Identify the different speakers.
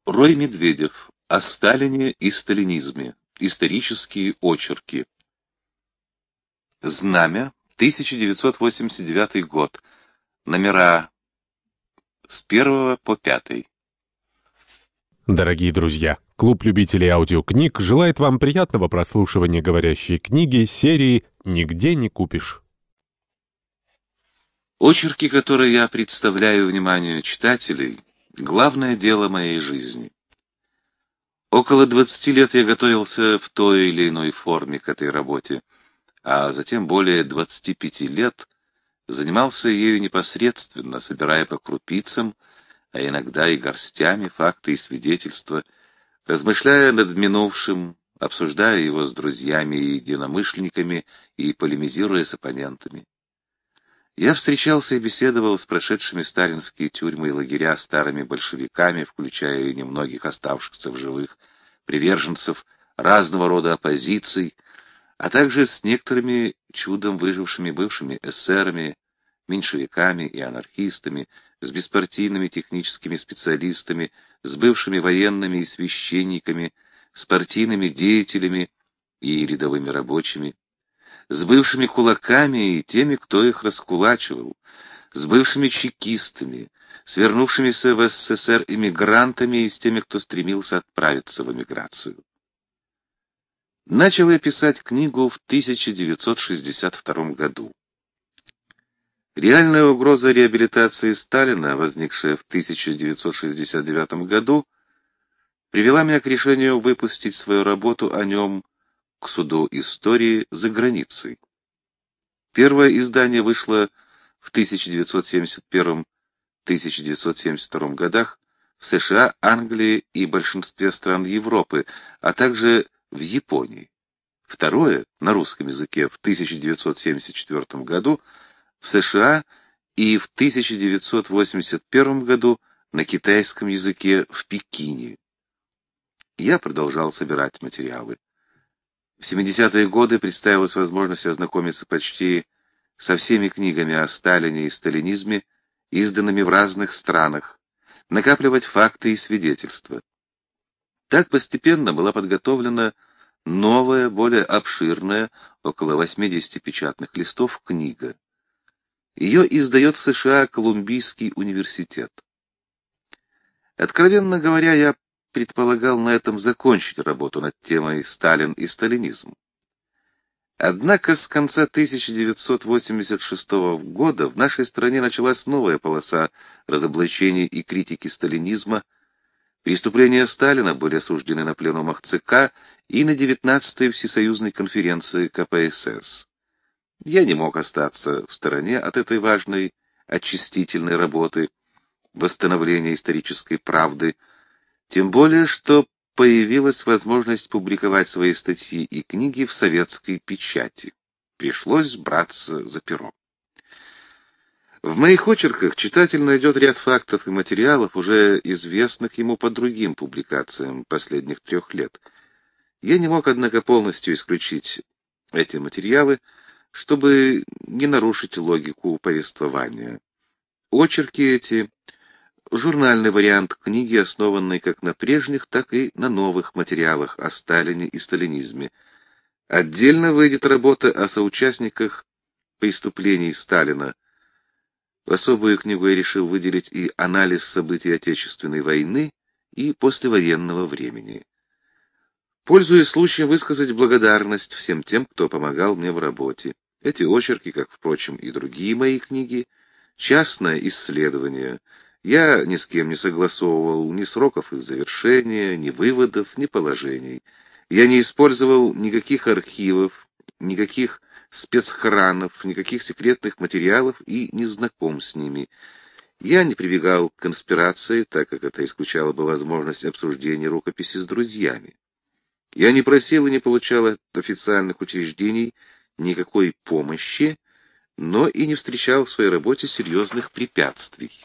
Speaker 1: Рой Медведев. О Сталине и сталинизме. Исторические очерки. Знамя. 1989 год. Номера с 1 по 5.
Speaker 2: Дорогие друзья, клуб любителей аудиокниг желает вам приятного прослушивания говорящей книги серии «Нигде не купишь».
Speaker 1: Очерки, которые я представляю вниманию читателей, главное дело моей жизни. Около 20 лет я готовился в той или иной форме к этой работе, а затем более 25 лет занимался ею непосредственно, собирая по крупицам, а иногда и горстями факты и свидетельства, размышляя над минувшим, обсуждая его с друзьями и единомышленниками и полемизируя с оппонентами. Я встречался и беседовал с прошедшими сталинские тюрьмы и лагеря старыми большевиками, включая и немногих оставшихся в живых приверженцев разного рода оппозиций, а также с некоторыми чудом выжившими бывшими эсерами, меньшевиками и анархистами, с беспартийными техническими специалистами, с бывшими военными и священниками, с партийными деятелями и рядовыми рабочими, с бывшими кулаками и теми, кто их раскулачивал, с бывшими чекистами, с вернувшимися в СССР эмигрантами и с теми, кто стремился отправиться в эмиграцию. Начал я писать книгу в 1962 году. Реальная угроза реабилитации Сталина, возникшая в 1969 году, привела меня к решению выпустить свою работу о нем к суду истории за границей. Первое издание вышло в 1971-1972 годах в США, Англии и большинстве стран Европы, а также в Японии. Второе, на русском языке, в 1974 году в США и в 1981 году на китайском языке в Пекине. Я продолжал собирать материалы. В 70-е годы представилась возможность ознакомиться почти со всеми книгами о Сталине и сталинизме, изданными в разных странах, накапливать факты и свидетельства. Так постепенно была подготовлена новая, более обширная, около 80 печатных листов, книга. Ее издает в США Колумбийский университет. Откровенно говоря, я предполагал на этом закончить работу над темой «Сталин и сталинизм». Однако с конца 1986 года в нашей стране началась новая полоса разоблачений и критики сталинизма. Преступления Сталина были осуждены на пленумах ЦК и на 19-й Всесоюзной конференции КПСС. Я не мог остаться в стороне от этой важной очистительной работы восстановления исторической правды, тем более, что появилась возможность публиковать свои статьи и книги в советской печати. Пришлось браться за перо. В моих очерках читатель найдет ряд фактов и материалов, уже известных ему по другим публикациям последних 3 лет. Я не мог, однако, полностью исключить эти материалы, чтобы не нарушить логику повествования. Очерки эти — журнальный вариант книги, основанный как на прежних, так и на новых материалах о Сталине и сталинизме. Отдельно выйдет работа о соучастниках преступлений Сталина. В особую книгу я решил выделить и анализ событий Отечественной войны и послевоенного времени. Пользуясь случаем, высказать благодарность всем тем, кто помогал мне в работе. Эти очерки, как, впрочем, и другие мои книги, частное исследование. Я ни с кем не согласовывал ни сроков их завершения, ни выводов, ни положений. Я не использовал никаких архивов, никаких спецхранов, никаких секретных материалов и не знаком с ними. Я не прибегал к конспирации, так как это исключало бы возможность обсуждения рукописи с друзьями. Я не просил и не получал от официальных учреждений никакой помощи, но и не встречал в своей работе серьезных препятствий.